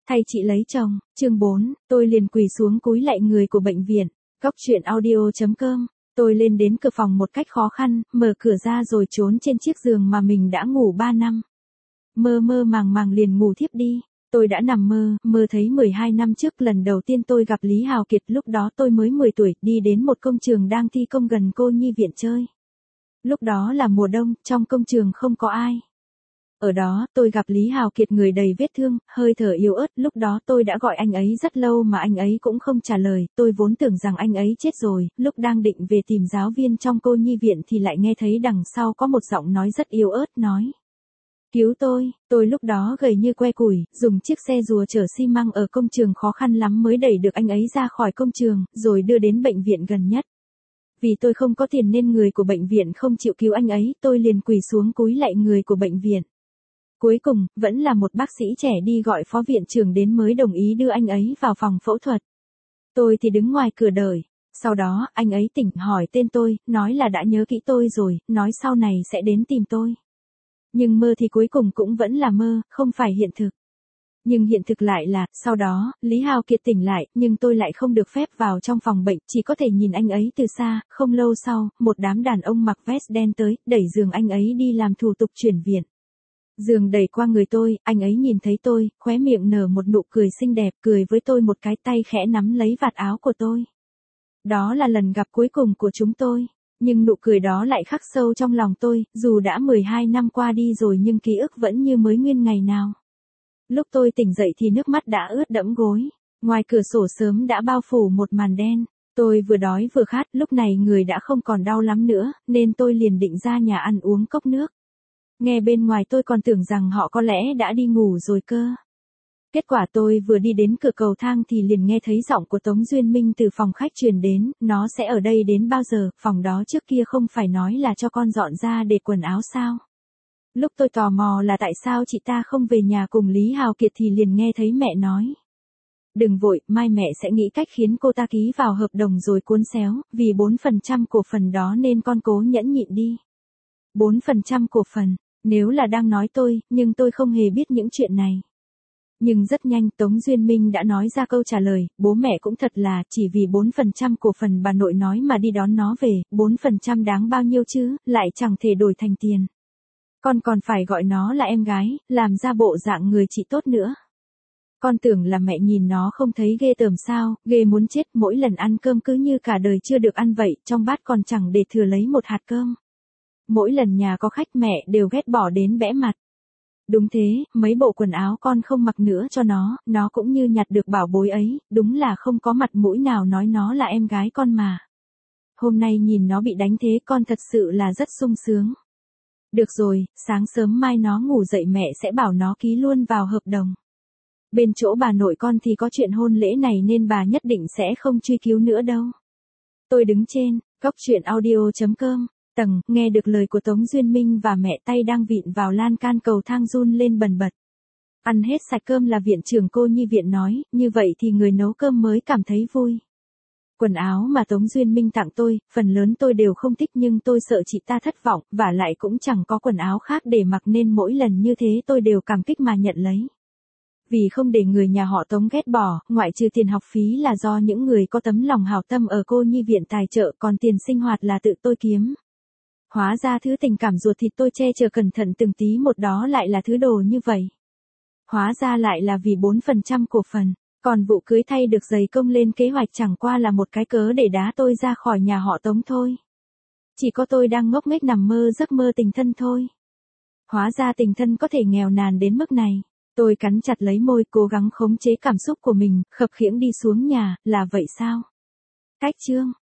Thay chị lấy chồng, chương 4, tôi liền quỳ xuống cúi lạy người của bệnh viện. Góc truyện audio.com. Tôi lên đến cửa phòng một cách khó khăn, mở cửa ra rồi trốn trên chiếc giường mà mình đã ngủ 3 năm. Mơ mơ màng màng liền ngủ thiếp đi. Tôi đã nằm mơ thấy 12 năm trước lần đầu tiên tôi gặp Lý Hào Kiệt, lúc đó tôi mới 10 tuổi, đi đến một công trường đang thi công gần cô nhi viện chơi. Lúc đó là mùa đông, trong công trường không có ai. Ở đó, tôi gặp Lý Hào Kiệt người đầy vết thương, hơi thở yếu ớt, lúc đó tôi đã gọi anh ấy rất lâu mà anh ấy cũng không trả lời, tôi vốn tưởng rằng anh ấy chết rồi, lúc đang định về tìm giáo viên trong cô nhi viện thì lại nghe thấy đằng sau có một giọng nói rất yếu ớt nói. Cứu tôi lúc đó gầy như que củi, dùng chiếc xe rùa chở xi măng ở công trường khó khăn lắm mới đẩy được anh ấy ra khỏi công trường, rồi đưa đến bệnh viện gần nhất. Vì tôi không có tiền nên người của bệnh viện không chịu cứu anh ấy, tôi liền quỳ xuống cúi lạy người của bệnh viện. Cuối cùng, vẫn là một bác sĩ trẻ đi gọi phó viện trưởng đến mới đồng ý đưa anh ấy vào phòng phẫu thuật. Tôi thì đứng ngoài cửa đợi. Sau đó, anh ấy tỉnh hỏi tên tôi, nói là đã nhớ kỹ tôi rồi, nói sau này sẽ đến tìm tôi. Nhưng mơ thì cuối cùng cũng vẫn là mơ, không phải hiện thực. Nhưng hiện thực lại là, sau đó, Lý Hào Kiệt tỉnh lại, nhưng tôi lại không được phép vào trong phòng bệnh, chỉ có thể nhìn anh ấy từ xa. Không lâu sau, một đám đàn ông mặc vest đen tới, đẩy giường anh ấy đi làm thủ tục chuyển viện. Giường đẩy qua người tôi, anh ấy nhìn thấy tôi, khóe miệng nở một nụ cười xinh đẹp, cười với tôi một cái, tay khẽ nắm lấy vạt áo của tôi. Đó là lần gặp cuối cùng của chúng tôi, nhưng nụ cười đó lại khắc sâu trong lòng tôi, dù đã 12 năm qua đi rồi nhưng ký ức vẫn như mới nguyên ngày nào. Lúc tôi tỉnh dậy thì nước mắt đã ướt đẫm gối, ngoài cửa sổ sớm đã bao phủ một màn đen. Tôi vừa đói vừa khát, lúc này người đã không còn đau lắm nữa, nên tôi liền định ra nhà ăn uống cốc nước. Nghe bên ngoài tôi còn tưởng rằng họ có lẽ đã đi ngủ rồi cơ. Kết quả tôi vừa đi đến cửa cầu thang thì liền nghe thấy giọng của Tống Duyên Minh từ phòng khách truyền đến, nó sẽ ở đây đến bao giờ, phòng đó trước kia không phải nói là cho con dọn ra để quần áo sao. Lúc tôi tò mò là tại sao chị ta không về nhà cùng Lý Hào Kiệt thì liền nghe thấy mẹ nói. Đừng vội, mai mẹ sẽ nghĩ cách khiến cô ta ký vào hợp đồng rồi cuốn xéo, vì 4% cổ phần đó nên con cố nhẫn nhịn đi. 4% cổ phần, nếu là đang nói tôi, nhưng tôi không hề biết những chuyện này. Nhưng rất nhanh Tống Duyên Minh đã nói ra câu trả lời, bố mẹ cũng thật là, chỉ vì 4% cổ phần bà nội nói mà đi đón nó về, 4% đáng bao nhiêu chứ, lại chẳng thể đổi thành tiền. Con còn phải gọi nó là em gái, làm ra bộ dạng người chị tốt nữa. Con tưởng là mẹ nhìn nó không thấy ghê tởm sao, ghê muốn chết, mỗi lần ăn cơm cứ như cả đời chưa được ăn vậy, trong bát còn chẳng để thừa lấy một hạt cơm. Mỗi lần nhà có khách mẹ đều ghét bỏ đến bẽ mặt. Đúng thế, mấy bộ quần áo con không mặc nữa cho nó cũng như nhặt được bảo bối ấy, đúng là không có mặt mũi nào nói nó là em gái con mà. Hôm nay nhìn nó bị đánh thế con thật sự là rất sung sướng. Được rồi, sáng sớm mai nó ngủ dậy mẹ sẽ bảo nó ký luôn vào hợp đồng. Bên chỗ bà nội con thì có chuyện hôn lễ này nên bà nhất định sẽ không truy cứu nữa đâu. Tôi đứng trên, góc truyện audio.com. Tầng, nghe được lời của Tống Duyên Minh và mẹ, tay đang vịn vào lan can cầu thang run lên bần bật. Ăn hết sạch cơm là viện trưởng cô nhi viện nói, như vậy thì người nấu cơm mới cảm thấy vui. Quần áo mà Tống Duyên Minh tặng tôi, phần lớn tôi đều không thích nhưng tôi sợ chị ta thất vọng, vả lại cũng chẳng có quần áo khác để mặc nên mỗi lần như thế tôi đều cảm kích mà nhận lấy. Vì không để người nhà họ Tống ghét bỏ, ngoại trừ tiền học phí là do những người có tấm lòng hảo tâm ở cô nhi viện tài trợ, còn tiền sinh hoạt là tự tôi kiếm. Hóa ra thứ tình cảm ruột thịt tôi che chở cẩn thận từng tí một đó lại là thứ đồ như vậy. Hóa ra lại là vì 4% cổ phần, còn vụ cưới thay được dày công lên kế hoạch chẳng qua là một cái cớ để đá tôi ra khỏi nhà họ Tống thôi. Chỉ có tôi đang ngốc nghếch nằm mơ giấc mơ tình thân thôi. Hóa ra tình thân có thể nghèo nàn đến mức này. Tôi cắn chặt lấy môi cố gắng khống chế cảm xúc của mình, khập khiễng đi xuống nhà, là vậy sao? Cách chương